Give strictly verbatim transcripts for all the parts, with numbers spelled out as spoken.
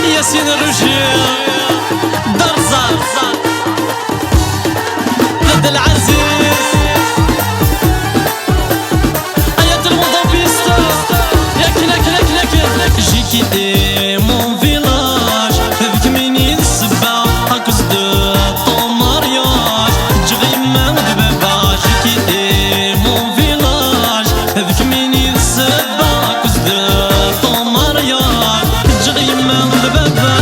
ياسين الرجيل دار زار ضد العزيز ايات الموضوبيستا ياكل ياكل ياكل ياكل جي كيتي مون فيلاج هذيك مني السبا هاكوز دو طون مارياج تجي ما دبابا جي كيتي مون فيلاج هذيك مني السبا هاكوز دو طون مارياج تجي ما دبابا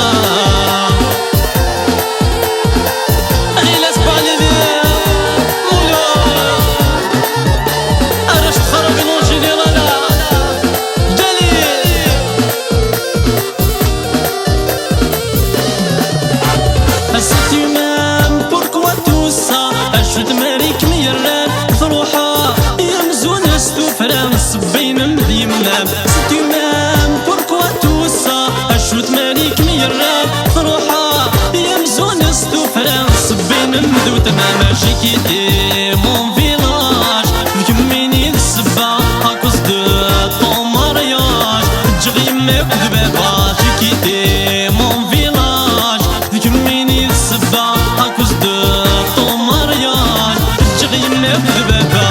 بين مديمنام ستي مام بوركوا توسا اشوت مالك ميران روحا يا مزون ستو فرانس بين مدو تمام جيكيتي مون فيلاج كميني السبا هاكوز دو طون مارياج تجي ماك دبابا جيكيتي مون فيلاج كميني السبا هاكوز دو طون مارياج تجي ماك دبابا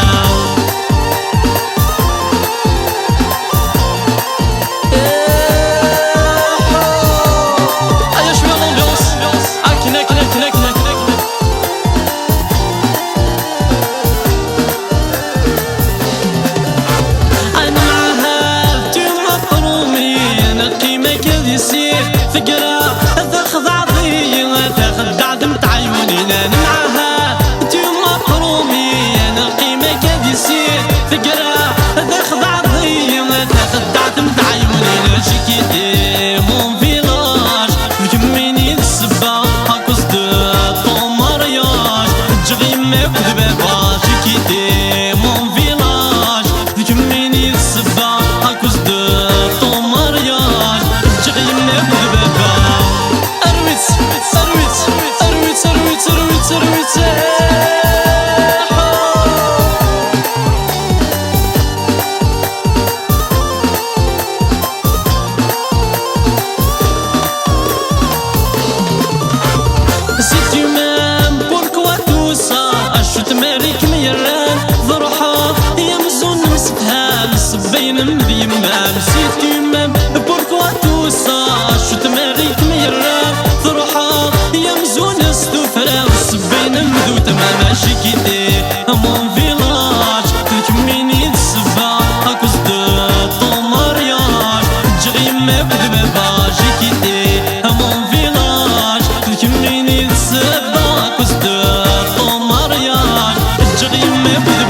فقرا تاخذ عضية تاخذ دعم تعيوني انا معاها انتوما محرومي انا القيمة كاد يصير فقرا تاخذ عضية تاخذ دعم تعيوني انا جيكيتي مون فيلاج كميني السبا هاكوز دو طون مارياج تجي ماك دبابا جيكيتي مون فيلاج كميني السبا هاكوز دو طون مارياج تجي ماك دبابا بين مديمام سيتي مام بوركوا توسا شو تماريك ميران ثروحا يا مزون ستو فرانس بين مدو تمام جيكيتي مون فيلاج تكميني السبا هاكوز دو طون مارياج تجي ماك دبابا جيكيتي مون فيلاج تكميني السبا هاكوز دو طون مارياج تجي ماك